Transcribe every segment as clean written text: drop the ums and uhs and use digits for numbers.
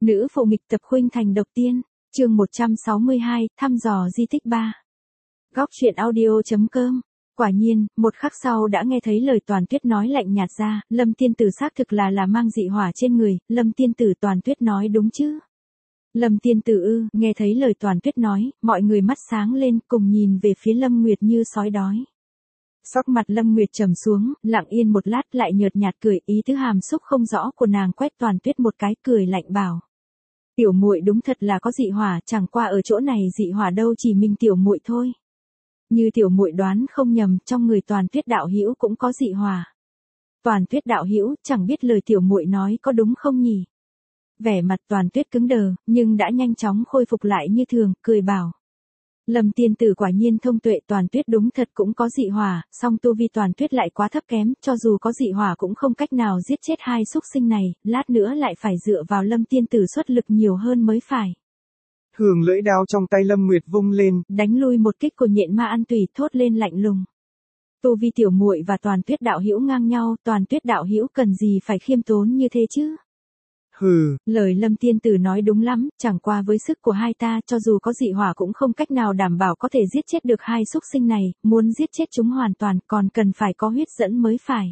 Nữ phụ nghịch tập khuynh thành độc tiên, chương 162, thăm dò di tích 3. Góc truyện audio.com. Quả nhiên, một khắc sau đã nghe thấy lời Toàn Tuyết nói lạnh nhạt ra, Lâm tiên tử xác thực là mang dị hỏa trên người, Lâm tiên tử Toàn Tuyết nói đúng chứ? Lâm tiên tử nghe thấy lời Toàn Tuyết nói, mọi người mắt sáng lên cùng nhìn về phía Lâm Nguyệt như sói đói. Sắc mặt Lâm Nguyệt trầm xuống, lặng yên một lát lại nhợt nhạt cười, ý tứ hàm xúc không rõ của nàng quét Toàn Tuyết một cái, cười lạnh bảo: "Tiểu muội đúng thật là có dị hỏa, chẳng qua ở chỗ này dị hỏa đâu chỉ mình tiểu muội thôi. Như tiểu muội đoán không nhầm, trong người Toàn Tuyết đạo hữu cũng có dị hỏa." Toàn Tuyết đạo hữu, chẳng biết lời tiểu muội nói có đúng không nhỉ? Vẻ mặt Toàn Tuyết cứng đờ, nhưng đã nhanh chóng khôi phục lại như thường, cười bảo: "Lâm tiên tử quả nhiên thông tuệ, Toàn Tuyết đúng thật cũng có dị hỏa, song tu vi Toàn Tuyết lại quá thấp kém, cho dù có dị hỏa cũng không cách nào giết chết hai xúc sinh này, lát nữa lại phải dựa vào Lâm tiên tử xuất lực nhiều hơn mới phải." Hường lưỡi đao trong tay Lâm Nguyệt vung lên, đánh lui một kích của Nhện Ma An Tùy, thốt lên lạnh lùng: "Tu vi tiểu muội và Toàn Tuyết đạo hữu ngang nhau, Toàn Tuyết đạo hữu cần gì phải khiêm tốn như thế chứ?" "Hừ, Lời Lâm tiên tử nói đúng lắm, chẳng qua với sức của hai ta, cho dù có dị hỏa cũng không cách nào đảm bảo có thể giết chết được hai xúc sinh này, muốn giết chết chúng hoàn toàn còn cần phải có huyết dẫn mới phải."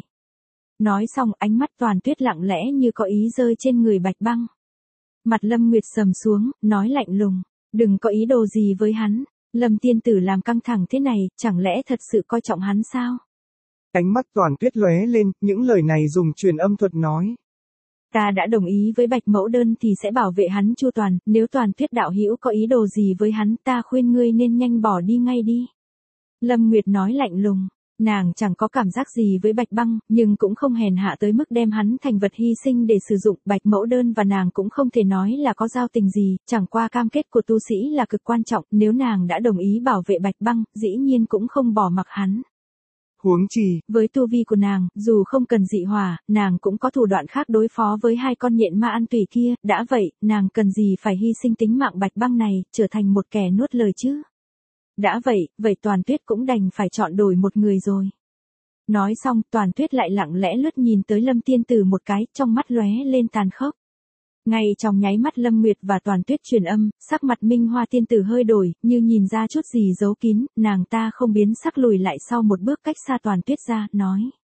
Nói xong, ánh mắt Toàn Tuyết lặng lẽ như có ý rơi trên người Bạch Băng. Mặt Lâm Nguyệt sầm xuống, nói lạnh lùng: "Đừng có ý đồ gì với hắn." Lâm tiên tử làm căng thẳng thế này, chẳng lẽ thật sự coi trọng hắn sao? Ánh mắt Toàn Tuyết lóe lên, những lời này dùng truyền âm thuật nói: "Ta đã đồng ý với Bạch mẫu đơn thì sẽ bảo vệ hắn chu toàn, nếu Toàn Tuyết đạo hữu có ý đồ gì với hắn, ta khuyên ngươi nên nhanh bỏ đi ngay đi." Lâm Nguyệt nói lạnh lùng. Nàng chẳng có cảm giác gì với Bạch Băng, nhưng cũng không hèn hạ tới mức đem hắn thành vật hy sinh để sử dụng. Bạch mẫu đơn và nàng cũng không thể nói là có giao tình gì, chẳng qua cam kết của tu sĩ là cực quan trọng, nếu nàng đã đồng ý bảo vệ Bạch Băng, dĩ nhiên cũng không bỏ mặc hắn. Huống chi, với tu vi của nàng, dù không cần dị hỏa, nàng cũng có thủ đoạn khác đối phó với hai con Nhện Ma An Tùy kia, đã vậy, nàng cần gì phải hy sinh tính mạng Bạch Băng này, trở thành một kẻ nuốt lời chứ? Đã vậy, Toàn Tuyết cũng đành phải chọn đổi một người rồi. Nói xong, Toàn Tuyết lại lặng lẽ lướt nhìn tới Lâm tiên tử một cái, trong mắt lóe lên tàn khốc. Ngay trong nháy mắt Lâm Nguyệt và Toàn Tuyết truyền âm, sắc mặt Minh Hoa tiên tử hơi đổi, như nhìn ra chút gì giấu kín, nàng ta không biến sắc lùi lại sau một bước cách xa Toàn Tuyết ra, nói: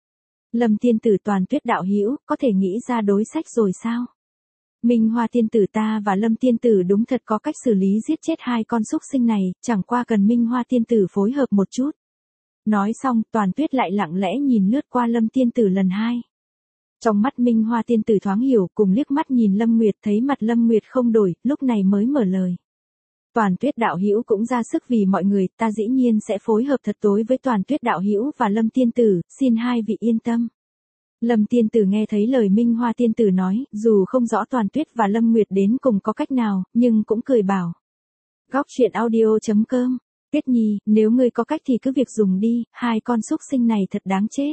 "Lâm tiên tử Toàn Tuyết đạo hữu, có thể nghĩ ra đối sách rồi sao? Minh Hoa tiên tử ta và Lâm tiên tử đúng thật có cách xử lý giết chết hai con xúc sinh này, chẳng qua cần Minh Hoa tiên tử phối hợp một chút." Nói xong, Toàn Tuyết lại lặng lẽ nhìn lướt qua Lâm tiên tử lần hai. Trong mắt Minh Hoa tiên tử thoáng hiểu, cùng liếc mắt nhìn Lâm Nguyệt, thấy mặt Lâm Nguyệt không đổi, lúc này mới mở lời: "Toàn Tuyết đạo hữu cũng ra sức vì mọi người, ta dĩ nhiên sẽ phối hợp thật tối với Toàn Tuyết đạo hữu và Lâm tiên tử, xin hai vị yên tâm." Lâm tiên tử nghe thấy lời Minh Hoa tiên tử nói, dù không rõ Toàn Tuyết và Lâm Nguyệt đến cùng có cách nào, nhưng cũng cười bảo: "Góc truyện audio.com, Tuyết Nhi, nếu ngươi có cách thì cứ việc dùng đi, hai con xúc sinh này thật đáng chết."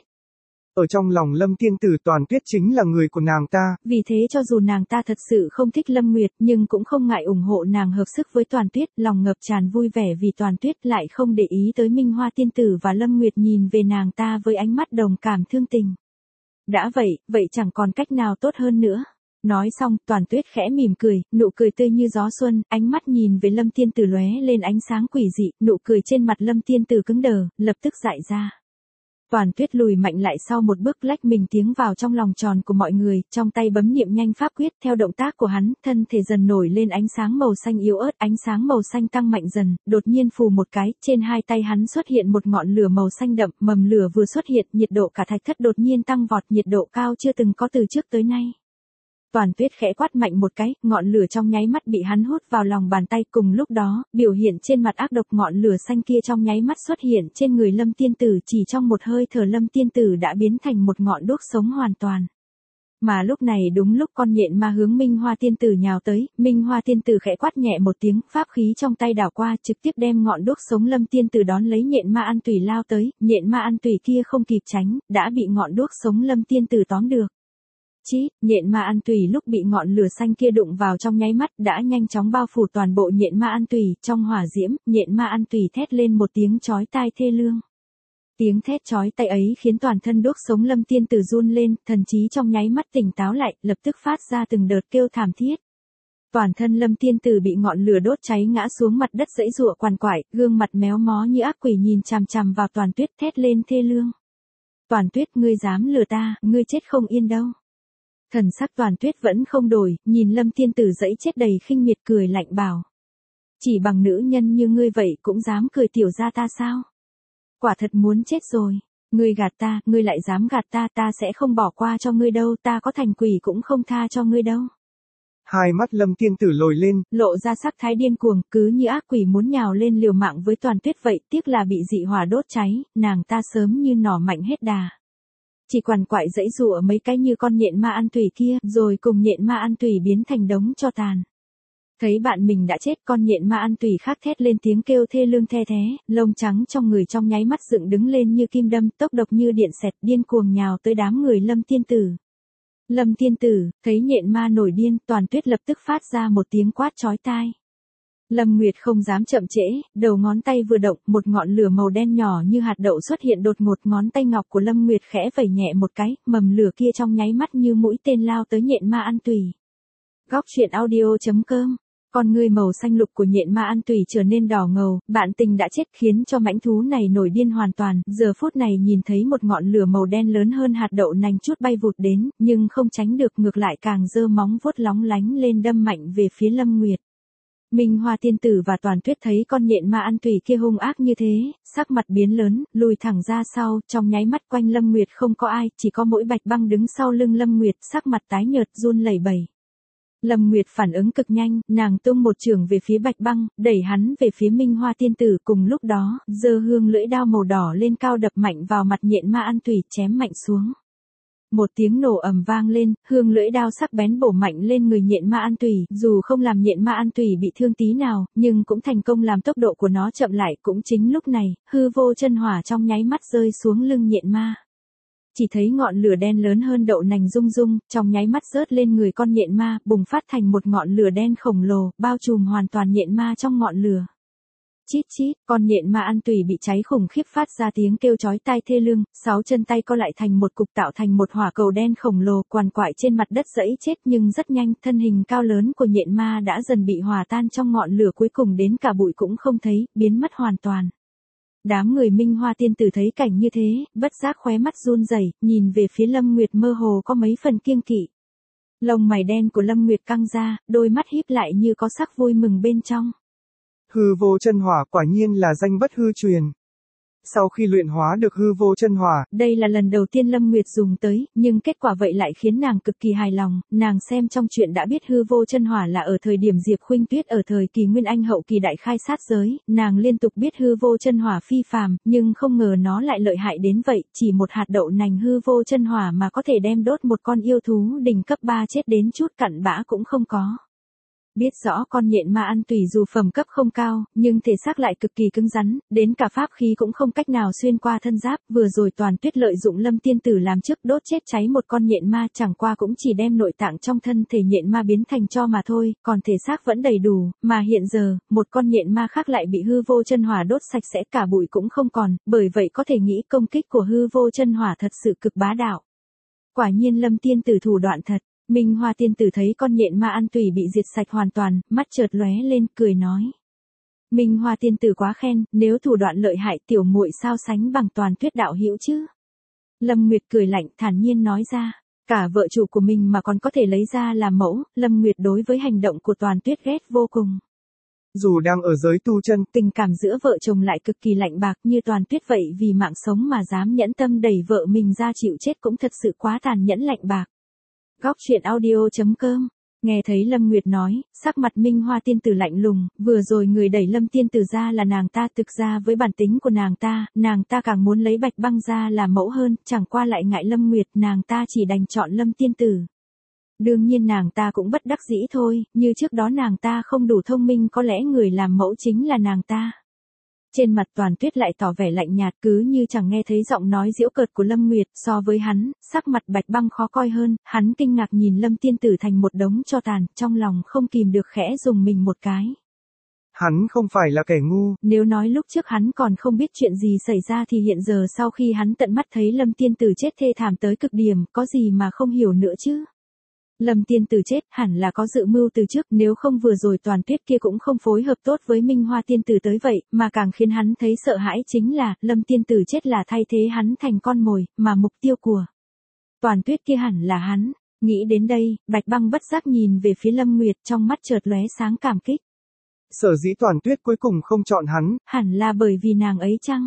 Ở trong lòng Lâm tiên tử Toàn Tuyết chính là người của nàng ta. Vì thế cho dù nàng ta thật sự không thích Lâm Nguyệt, nhưng cũng không ngại ủng hộ nàng hợp sức với Toàn Tuyết, lòng ngập tràn vui vẻ vì Toàn Tuyết lại không để ý tới Minh Hoa tiên tử và Lâm Nguyệt nhìn về nàng ta với ánh mắt đồng cảm thương tình. Đã vậy chẳng còn cách nào tốt hơn nữa. Nói xong, Toàn Tuyết khẽ mỉm cười, nụ cười tươi như gió xuân, ánh mắt nhìn về Lâm tiên tử lóe lên ánh sáng quỷ dị, nụ cười trên mặt Lâm tiên tử cứng đờ, lập tức dại ra. Toàn Tuyết lùi mạnh lại sau một bước, lách mình tiến vào trong lòng tròn của mọi người, trong tay bấm niệm nhanh pháp quyết, theo động tác của hắn, thân thể dần nổi lên ánh sáng màu xanh yếu ớt, ánh sáng màu xanh tăng mạnh dần, đột nhiên phù một cái, trên hai tay hắn xuất hiện một ngọn lửa màu xanh đậm, mầm lửa vừa xuất hiện, nhiệt độ cả thạch thất đột nhiên tăng vọt, nhiệt độ cao chưa từng có từ trước tới nay. Toàn Tuyết khẽ quát mạnh một cái, ngọn lửa trong nháy mắt bị hắn hút vào lòng bàn tay, cùng lúc đó, biểu hiện trên mặt ác độc ngọn lửa xanh kia trong nháy mắt xuất hiện trên người Lâm tiên tử, chỉ trong một hơi thở Lâm tiên tử đã biến thành một ngọn đuốc sống hoàn toàn. Mà lúc này đúng lúc con nhện ma hướng Minh Hoa tiên tử nhào tới, Minh Hoa tiên tử khẽ quát nhẹ một tiếng, pháp khí trong tay đảo qua, trực tiếp đem ngọn đuốc sống Lâm tiên tử đón lấy. Nhện Ma An Tùy lao tới, Nhện Ma An Tùy kia không kịp tránh, đã bị ngọn đuốc sống Lâm tiên tử tóm được. Chít, Nhện Ma An Tùy lúc bị ngọn lửa xanh kia đụng vào trong nháy mắt đã nhanh chóng bao phủ toàn bộ Nhện Ma An Tùy, trong hỏa diễm, Nhện Ma An Tùy thét lên một tiếng chói tai thê lương. Tiếng thét chói tai ấy khiến toàn thân đuốc sống Lâm tiên tử run lên, thần trí trong nháy mắt tỉnh táo lại, lập tức phát ra từng đợt kêu thảm thiết. Toàn thân Lâm Tiên Tử bị ngọn lửa đốt cháy ngã xuống mặt đất giãy giụa quằn quại, gương mặt méo mó như ác quỷ nhìn chằm chằm vào Toàn Tuyết thét lên thê lương. Toàn Tuyết, ngươi dám lừa ta, ngươi chết không yên đâu. Thần sắc Toàn Tuyết vẫn không đổi, nhìn Lâm Tiên Tử giãy chết đầy khinh miệt cười lạnh bảo. Chỉ bằng nữ nhân như ngươi vậy cũng dám cười tiểu gia ta sao? Quả thật muốn chết rồi. Ngươi gạt ta, ngươi lại dám gạt ta, ta sẽ không bỏ qua cho ngươi đâu, ta có thành quỷ cũng không tha cho ngươi đâu. Hai mắt Lâm Tiên Tử lồi lên, lộ ra sắc thái điên cuồng, cứ như ác quỷ muốn nhào lên liều mạng với Toàn Tuyết vậy, tiếc là bị dị hỏa đốt cháy, nàng ta sớm như nỏ mạnh hết đà. Chỉ quằn quại giãy giụa mấy cái như con nhện ma ăn tủy kia, rồi cùng nhện ma ăn tủy biến thành đống tro tàn. Thấy bạn mình đã chết, con nhện ma ăn tủy khác thét lên tiếng kêu thê lương the thé, lông trắng trong người trong nháy mắt dựng đứng lên như kim đâm, tốc độc như điện xẹt, điên cuồng nhào tới đám người Lâm Tiên Tử. Lâm Tiên Tử, thấy nhện ma nổi điên, Toàn Tuyết lập tức phát ra một tiếng quát chói tai. Lâm Nguyệt không dám chậm trễ, đầu ngón tay vừa động, một ngọn lửa màu đen nhỏ như hạt đậu xuất hiện đột ngột, ngón tay ngọc của Lâm Nguyệt khẽ vẩy nhẹ một cái, mầm lửa kia trong nháy mắt như mũi tên lao tới nhện ma ăn tủy. Góc truyện audio.com. Con ngươi màu xanh lục của nhện ma ăn tủy trở nên đỏ ngầu, bạn tình đã chết khiến cho mãnh thú này nổi điên hoàn toàn, giờ phút này nhìn thấy một ngọn lửa màu đen lớn hơn hạt đậu nành chút bay vụt đến, nhưng không tránh được, ngược lại càng giơ móng vuốt lóng lánh lên đâm mạnh về phía Lâm Nguyệt. Minh Hoa Tiên Tử và Toàn Tuyết thấy con nhện ma ăn tủy kia hung ác như thế, sắc mặt biến lớn, lùi thẳng ra sau, trong nháy mắt quanh Lâm Nguyệt không có ai, chỉ có mỗi Bạch Băng đứng sau lưng Lâm Nguyệt, sắc mặt tái nhợt run lẩy bẩy. Lâm Nguyệt phản ứng cực nhanh, nàng tung một chưởng về phía Bạch Băng, đẩy hắn về phía Minh Hoa Tiên Tử, cùng lúc đó, giơ hương lưỡi đao màu đỏ lên cao đập mạnh vào mặt nhện ma ăn tủy, chém mạnh xuống. Một tiếng nổ ầm vang lên, hương lưỡi đao sắc bén bổ mạnh lên người nhện ma ăn tủy, dù không làm nhện ma ăn tủy bị thương tí nào, nhưng cũng thành công làm tốc độ của nó chậm lại. Cũng chính lúc này, hư vô chân hỏa trong nháy mắt rơi xuống lưng nhện ma. Chỉ thấy ngọn lửa đen lớn hơn đậu nành rung rung, trong nháy mắt rớt lên người con nhện ma, bùng phát thành một ngọn lửa đen khổng lồ, bao trùm hoàn toàn nhện ma trong ngọn lửa. Chít chít, con nhện ma ăn tủy bị cháy khủng khiếp phát ra tiếng kêu chói tai thê lương, 6 chân tay co lại thành một cục tạo thành một hỏa cầu đen khổng lồ quằn quại trên mặt đất giãy chết, nhưng rất nhanh, thân hình cao lớn của nhện ma đã dần bị hòa tan trong ngọn lửa, cuối cùng đến cả bụi cũng không thấy, biến mất hoàn toàn. Đám người Minh Hoa Tiên Tử thấy cảnh như thế, bất giác khóe mắt run rẩy, nhìn về phía Lâm Nguyệt mơ hồ có mấy phần kiêng kỵ. Lông mày đen của Lâm Nguyệt căng ra, đôi mắt híp lại như có sắc vui mừng bên trong. hư vô chân hỏa quả nhiên là danh bất hư truyền. Sau khi luyện hóa được hư vô chân hỏa, đây là lần đầu tiên Lâm Nguyệt dùng tới, nhưng kết quả vậy lại khiến nàng cực kỳ hài lòng, nàng xem trong chuyện đã biết hư vô chân hỏa là ở thời điểm Diệp Khuynh Tuyết ở thời kỳ Nguyên Anh hậu kỳ đại khai sát giới, nàng liên tục biết hư vô chân hỏa phi phàm, nhưng không ngờ nó lại lợi hại đến vậy, chỉ một hạt đậu nành hư vô chân hỏa mà có thể đem đốt một con yêu thú đỉnh cấp 3 chết đến chút cặn bã cũng không có. Biết rõ con nhện ma ăn tủy dù phẩm cấp không cao, nhưng thể xác lại cực kỳ cứng rắn, đến cả pháp khí cũng không cách nào xuyên qua thân giáp, vừa rồi Toàn Tuyết lợi dụng Lâm Tiên Tử làm trước đốt chết cháy một con nhện ma, chẳng qua cũng chỉ đem nội tạng trong thân thể nhện ma biến thành tro mà thôi, còn thể xác vẫn đầy đủ, mà hiện giờ, một con nhện ma khác lại bị hư vô chân hỏa đốt sạch sẽ, cả bụi cũng không còn, bởi vậy có thể nghĩ công kích của hư vô chân hỏa thật sự cực bá đạo. Quả nhiên Lâm Tiên Tử thủ đoạn thật. Minh Hoa Tiên Tử thấy con nhện ma ăn tủy bị diệt sạch hoàn toàn, mắt chợt lóe lên, cười nói. Minh Hoa Tiên Tử quá khen, nếu thủ đoạn lợi hại tiểu muội sao sánh bằng Toàn Tuyết đạo hữu chứ? Lâm Nguyệt cười lạnh, thản nhiên nói ra. Cả vợ chủ của mình mà còn có thể lấy ra làm mẫu, Lâm Nguyệt đối với hành động của Toàn Tuyết ghét vô cùng. Dù đang ở giới tu chân, tình cảm giữa vợ chồng lại cực kỳ lạnh bạc, như Toàn Tuyết vậy vì mạng sống mà dám nhẫn tâm đẩy vợ mình ra chịu chết cũng thật sự quá tàn nhẫn lạnh bạc. Góc truyện audio.com. Nghe thấy Lâm Nguyệt nói, sắc mặt Minh Hoa Tiên Tử lạnh lùng, vừa rồi người đẩy Lâm Tiên Tử ra là nàng ta, thực ra với bản tính của nàng ta càng muốn lấy Bạch Băng ra làm mẫu hơn, chẳng qua lại ngại Lâm Nguyệt, nàng ta chỉ đành chọn Lâm Tiên Tử. Đương nhiên nàng ta cũng bất đắc dĩ thôi, như trước đó nàng ta không đủ thông minh, có lẽ người làm mẫu chính là nàng ta. Trên mặt Toàn Tuyết lại tỏ vẻ lạnh nhạt, cứ như chẳng nghe thấy giọng nói giễu cợt của Lâm Nguyệt, so với hắn, sắc mặt Bạch Băng khó coi hơn, hắn kinh ngạc nhìn Lâm Tiên Tử thành một đống tro tàn, trong lòng không kìm được khẽ dùng mình một cái. Hắn không phải là kẻ ngu. Nếu nói lúc trước hắn còn không biết chuyện gì xảy ra thì hiện giờ sau khi hắn tận mắt thấy Lâm Tiên Tử chết thê thảm tới cực điểm, có gì mà không hiểu nữa chứ. Lâm tiên tử chết hẳn là có dự mưu từ trước, nếu không vừa rồi Toàn Tuyết kia cũng không phối hợp tốt với Minh Hoa tiên tử tới vậy, mà càng khiến hắn thấy sợ hãi chính là, Lâm tiên tử chết là thay thế hắn thành con mồi, mà mục tiêu của Toàn Tuyết kia hẳn là hắn. Nghĩ đến đây, Bạch Băng bất giác nhìn về phía Lâm Nguyệt, trong mắt chợt lóe sáng cảm kích. Sở dĩ Toàn Tuyết cuối cùng không chọn hắn, hẳn là bởi vì nàng ấy chăng?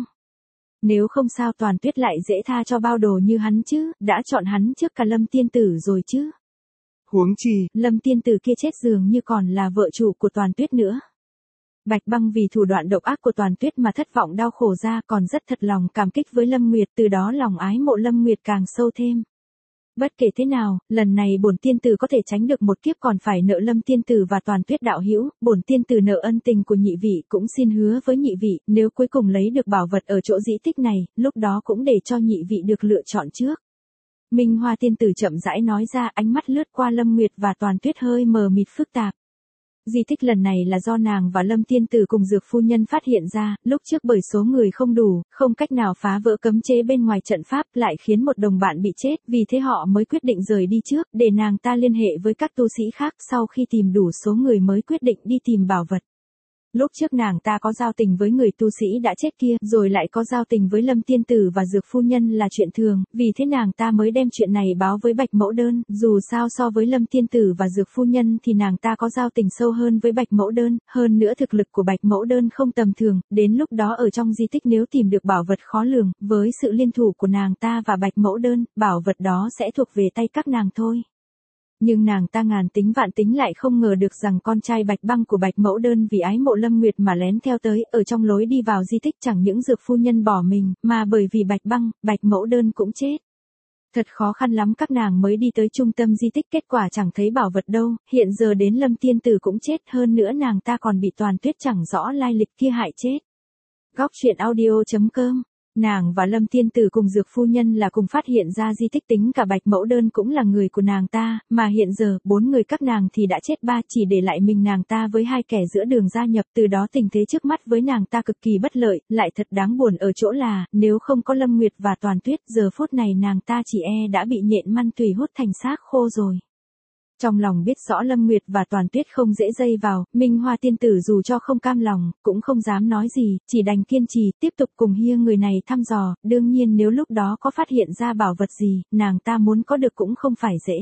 Nếu không sao Toàn Tuyết lại dễ tha cho bao đồ như hắn chứ, đã chọn hắn trước cả Lâm tiên tử rồi chứ. Huống chi, Lâm tiên tử kia chết dường như còn là vợ chủ của Toàn Tuyết nữa. Bạch Băng vì thủ đoạn độc ác của Toàn Tuyết mà thất vọng đau khổ ra, còn rất thật lòng cảm kích với Lâm Nguyệt, từ đó lòng ái mộ Lâm Nguyệt càng sâu thêm. Bất kể thế nào, lần này bổn tiên tử có thể tránh được một kiếp, còn phải nợ Lâm tiên tử và Toàn Tuyết đạo hữu, bổn tiên tử nợ ân tình của nhị vị, cũng xin hứa với nhị vị, nếu cuối cùng lấy được bảo vật ở chỗ di tích này, lúc đó cũng để cho nhị vị được lựa chọn trước. Minh Hoa tiên tử chậm rãi nói ra, ánh mắt lướt qua Lâm Nguyệt và Toàn Tuyết hơi mờ mịt phức tạp. Di tích lần này là do nàng và Lâm tiên tử cùng Dược phu nhân phát hiện ra, lúc trước bởi số người không đủ, không cách nào phá vỡ cấm chế bên ngoài trận pháp, lại khiến một đồng bạn bị chết, vì thế họ mới quyết định rời đi trước, để nàng ta liên hệ với các tu sĩ khác, sau khi tìm đủ số người mới quyết định đi tìm bảo vật. Lúc trước nàng ta có giao tình với người tu sĩ đã chết kia, rồi lại có giao tình với Lâm tiên tử và Dược phu nhân là chuyện thường, vì thế nàng ta mới đem chuyện này báo với Bạch Mẫu Đơn, dù sao so với Lâm tiên tử và Dược phu nhân thì nàng ta có giao tình sâu hơn với Bạch Mẫu Đơn, hơn nữa thực lực của Bạch Mẫu Đơn không tầm thường, đến lúc đó ở trong di tích nếu tìm được bảo vật khó lường, với sự liên thủ của nàng ta và Bạch Mẫu Đơn, bảo vật đó sẽ thuộc về tay các nàng thôi. Nhưng nàng ta ngàn tính vạn tính lại không ngờ được rằng con trai Bạch Băng của Bạch Mẫu Đơn vì ái mộ Lâm Nguyệt mà lén theo tới, ở trong lối đi vào di tích chẳng những Dược phu nhân bỏ mình, mà bởi vì Bạch Băng, Bạch Mẫu Đơn cũng chết. Thật khó khăn lắm các nàng mới đi tới trung tâm di tích, kết quả chẳng thấy bảo vật đâu, hiện giờ đến Lâm tiên tử cũng chết, hơn nữa nàng ta còn bị Toàn Tuyết chẳng rõ lai lịch kia hại chết. Góc truyện audio.com. Nàng và Lâm tiên tử cùng Dược phu nhân là cùng phát hiện ra di tích, tính cả Bạch Mẫu Đơn cũng là người của nàng ta, mà hiện giờ, 4 người các nàng thì đã chết 3, chỉ để lại mình nàng ta với 2 kẻ giữa đường gia nhập, từ đó tình thế trước mắt với nàng ta cực kỳ bất lợi, lại thật đáng buồn ở chỗ là, nếu không có Lâm Nguyệt và Toàn Tuyết, giờ phút này nàng ta chỉ đã bị nhện măn tùy hút thành xác khô rồi. Trong lòng biết rõ Lâm Nguyệt và Toàn Tuyết không dễ dây vào, Minh Hoa tiên tử dù cho không cam lòng, cũng không dám nói gì, chỉ đành kiên trì, tiếp tục cùng hia người này thăm dò, đương nhiên nếu lúc đó có phát hiện ra bảo vật gì, nàng ta muốn có được cũng không phải dễ.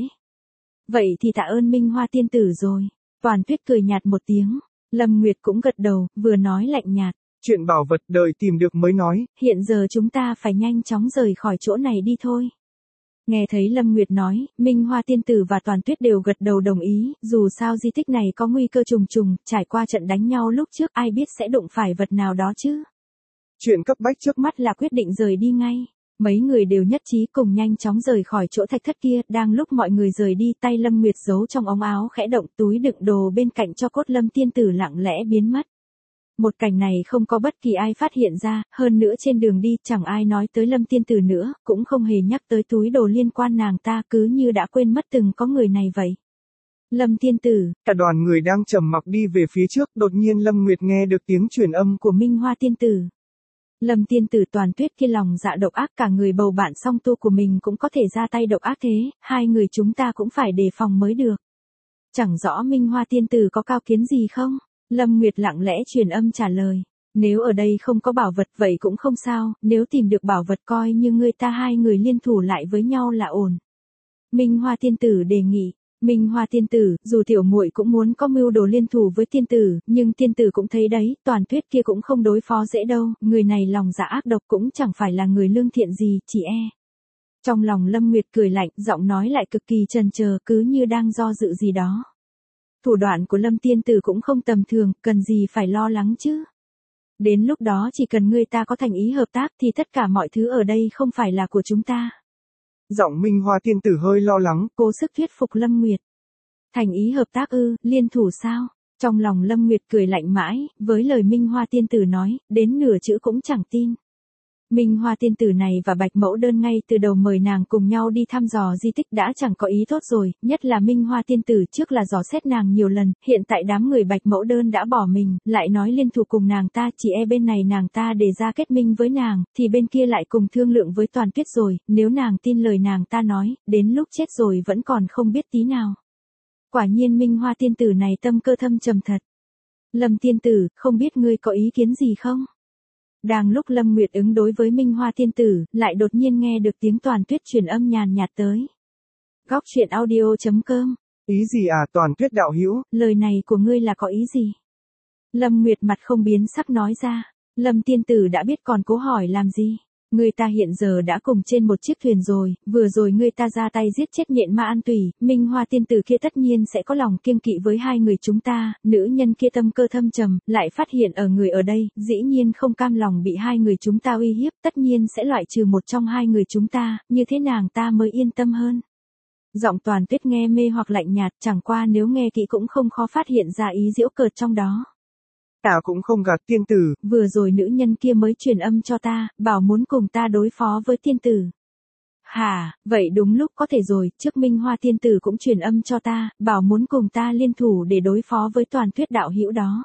Vậy thì tạ ơn Minh Hoa tiên tử rồi. Toàn Tuyết cười nhạt một tiếng, Lâm Nguyệt cũng gật đầu, vừa nói lạnh nhạt. Chuyện bảo vật đợi tìm được mới nói. Hiện giờ chúng ta phải nhanh chóng rời khỏi chỗ này đi thôi. Nghe thấy Lâm Nguyệt nói, Minh Hoa tiên tử và Toàn Tuyết đều gật đầu đồng ý, dù sao di tích này có nguy cơ trùng trùng, trải qua trận đánh nhau lúc trước ai biết sẽ đụng phải vật nào đó chứ. Chuyện cấp bách trước mắt là quyết định rời đi ngay. Mấy người đều nhất trí cùng nhanh chóng rời khỏi chỗ thạch thất kia, đang lúc mọi người rời đi, tay Lâm Nguyệt giấu trong ống áo khẽ động, túi đựng đồ bên cạnh cho cốt Lâm tiên tử lặng lẽ biến mất. Một cảnh này không có bất kỳ ai phát hiện ra, hơn nữa trên đường đi chẳng ai nói tới Lâm tiên tử nữa, cũng không hề nhắc tới túi đồ liên quan nàng ta, cứ như đã quên mất từng có người này vậy. Lâm tiên tử, cả đoàn người đang trầm mặc đi về phía trước, đột nhiên Lâm Nguyệt nghe được tiếng truyền âm của Minh Hoa tiên tử. Lâm tiên tử Toàn Tuyết kia lòng dạ độc ác, cả người bầu bạn song tu của mình cũng có thể ra tay độc ác thế, hai người chúng ta cũng phải đề phòng mới được. Chẳng rõ Minh Hoa tiên tử có cao kiến gì không? Lâm Nguyệt lặng lẽ truyền âm trả lời. Nếu ở đây không có bảo vật vậy cũng không sao, nếu tìm được bảo vật coi như người ta hai người liên thủ lại với nhau là ổn. Minh Hoa tiên tử đề nghị. Minh Hoa tiên tử, dù tiểu muội cũng muốn có mưu đồ liên thủ với tiên tử, nhưng tiên tử cũng thấy đấy, Toàn Tuyết kia cũng không đối phó dễ đâu, người này lòng dạ ác độc cũng chẳng phải là người lương thiện gì, chỉ Trong lòng Lâm Nguyệt cười lạnh, giọng nói lại cực kỳ chần chờ, cứ như đang do dự gì đó. Thủ đoạn của Lâm tiên tử cũng không tầm thường, cần gì phải lo lắng chứ. Đến lúc đó chỉ cần người ta có thành ý hợp tác thì tất cả mọi thứ ở đây không phải là của chúng ta. Giọng Minh Hoa tiên tử hơi lo lắng, cố sức thuyết phục Lâm Nguyệt. Thành ý hợp tác ư, liên thủ sao? Trong lòng Lâm Nguyệt cười lạnh mãi, với lời Minh Hoa tiên tử nói, đến nửa chữ cũng chẳng tin. Minh Hoa tiên tử này và Bạch Mẫu Đơn ngay từ đầu mời nàng cùng nhau đi thăm dò di tích đã chẳng có ý tốt rồi, nhất là Minh Hoa tiên tử trước là dò xét nàng nhiều lần, hiện tại đám người Bạch Mẫu Đơn đã bỏ mình, lại nói liên thủ cùng nàng ta, chỉ e bên này nàng ta đề ra kết minh với nàng, thì bên kia lại cùng thương lượng với Toàn Tuyết rồi, nếu nàng tin lời nàng ta nói, đến lúc chết rồi vẫn còn không biết tí nào. Quả nhiên Minh Hoa tiên tử này tâm cơ thâm trầm thật. Lâm tiên tử, không biết ngươi có ý kiến gì không? Đang lúc Lâm Nguyệt ứng đối với Minh Hoa tiên tử, lại đột nhiên nghe được tiếng Toàn Tuyết truyền âm nhàn nhạt tới. Góc truyện audio.com. Ý gì à Toàn Tuyết đạo hữu? Lời này của ngươi là có ý gì? Lâm Nguyệt mặt không biến sắc nói ra. Lâm tiên tử đã biết còn cố hỏi làm gì? Người ta hiện giờ đã cùng trên một chiếc thuyền rồi, vừa rồi người ta ra tay giết chết Nhện Ma An Tùy, Minh Hoa tiên tử kia tất nhiên sẽ có lòng kiêng kỵ với hai người chúng ta, nữ nhân kia tâm cơ thâm trầm, lại phát hiện ở người ở đây, dĩ nhiên không cam lòng bị hai người chúng ta uy hiếp, tất nhiên sẽ loại trừ một trong hai người chúng ta, như thế nàng ta mới yên tâm hơn. Giọng Toàn Tuyết nghe mê hoặc lạnh nhạt, chẳng qua nếu nghe kỹ cũng không khó phát hiện ra ý giễu cợt trong đó. Ta cũng không gạt tiên tử. Vừa rồi nữ nhân kia mới truyền âm cho ta, bảo muốn cùng ta đối phó với tiên tử. Hả, vậy đúng lúc có thể rồi, trước Minh Hoa tiên tử cũng truyền âm cho ta, bảo muốn cùng ta liên thủ để đối phó với Toàn Tuyết đạo hữu đó.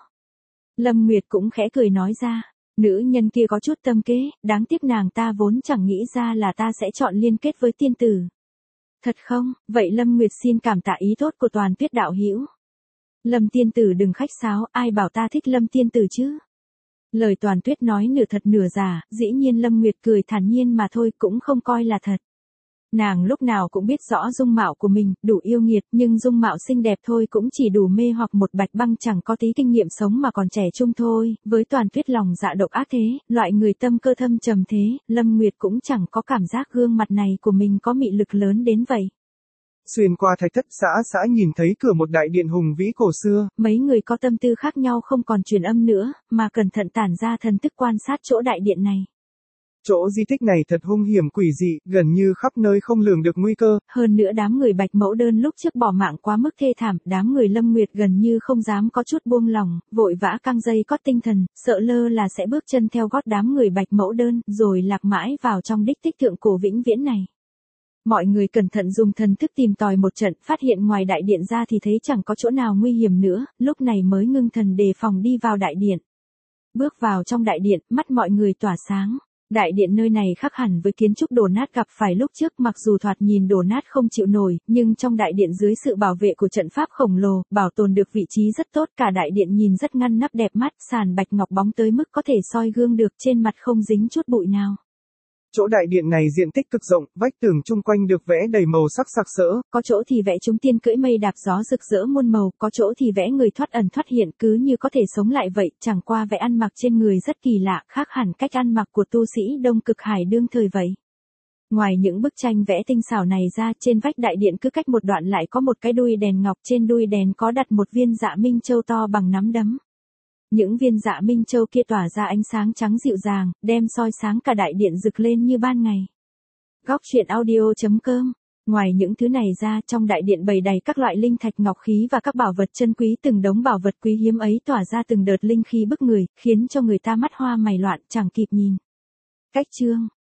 Lâm Nguyệt cũng khẽ cười nói ra, nữ nhân kia có chút tâm kế, đáng tiếc nàng ta vốn chẳng nghĩ ra là ta sẽ chọn liên kết với tiên tử. Thật không, vậy Lâm Nguyệt xin cảm tạ ý tốt của Toàn Tuyết đạo hữu. Lâm tiên tử đừng khách sáo, ai bảo ta thích Lâm tiên tử chứ? Lời Toàn Tuyết nói nửa thật nửa giả, dĩ nhiên Lâm Nguyệt cười thản nhiên mà thôi cũng không coi là thật. Nàng lúc nào cũng biết rõ dung mạo của mình, đủ yêu nghiệt, nhưng dung mạo xinh đẹp thôi cũng chỉ đủ mê hoặc một Bạch Băng chẳng có tí kinh nghiệm sống mà còn trẻ trung thôi, với Toàn Tuyết lòng dạ độc ác thế, loại người tâm cơ thâm trầm thế, Lâm Nguyệt cũng chẳng có cảm giác gương mặt này của mình có mị lực lớn đến vậy. Xuyên qua thạch thất xã nhìn thấy cửa một đại điện hùng vĩ cổ xưa. Mấy người có tâm tư khác nhau không còn truyền âm nữa, mà cẩn thận tản ra thần thức quan sát chỗ đại điện này. Chỗ di tích này thật hung hiểm quỷ dị, gần như khắp nơi không lường được nguy cơ. Hơn nữa đám người Bạch Mẫu Đơn lúc trước bỏ mạng quá mức thê thảm, đám người Lâm Nguyệt gần như không dám có chút buông lòng, vội vã căng dây cót tinh thần, sợ lơ là sẽ bước chân theo gót đám người Bạch Mẫu Đơn, rồi lạc mãi vào trong đích tích thượng cổ vĩnh viễn này. Mọi người cẩn thận dùng thần thức tìm tòi một trận, phát hiện ngoài đại điện ra thì thấy chẳng có chỗ nào nguy hiểm nữa, lúc này mới ngưng thần đề phòng đi vào đại điện. Bước vào trong đại điện, mắt mọi người tỏa sáng. Đại điện nơi này khác hẳn với kiến trúc đổ nát gặp phải lúc trước, mặc dù thoạt nhìn đổ nát không chịu nổi, nhưng trong đại điện dưới sự bảo vệ của trận pháp khổng lồ, bảo tồn được vị trí rất tốt, cả đại điện nhìn rất ngăn nắp đẹp mắt, sàn bạch ngọc bóng tới mức có thể soi gương được, trên mặt không dính chút bụi nào. Chỗ đại điện này diện tích cực rộng, vách tường chung quanh được vẽ đầy màu sắc sặc sỡ. Có chỗ thì vẽ chúng tiên cưỡi mây đạp gió rực rỡ muôn màu, có chỗ thì vẽ người thoát ẩn thoát hiện cứ như có thể sống lại vậy, chẳng qua vẽ ăn mặc trên người rất kỳ lạ, khác hẳn cách ăn mặc của tu sĩ Đông Cực Hải đương thời vậy. Ngoài những bức tranh vẽ tinh xảo này ra, trên vách đại điện cứ cách một đoạn lại có một cái đuôi đèn ngọc, trên đuôi đèn có đặt một viên dạ minh châu to bằng nắm đấm. Những viên dạ minh châu kia tỏa ra ánh sáng trắng dịu dàng, đem soi sáng cả đại điện rực lên như ban ngày. Góc truyện audio.com. Ngoài những thứ này ra, trong đại điện bày đầy các loại linh thạch ngọc khí và các bảo vật chân quý, từng đống bảo vật quý hiếm ấy tỏa ra từng đợt linh khí bức người, khiến cho người ta mắt hoa mày loạn, chẳng kịp nhìn. Cách chương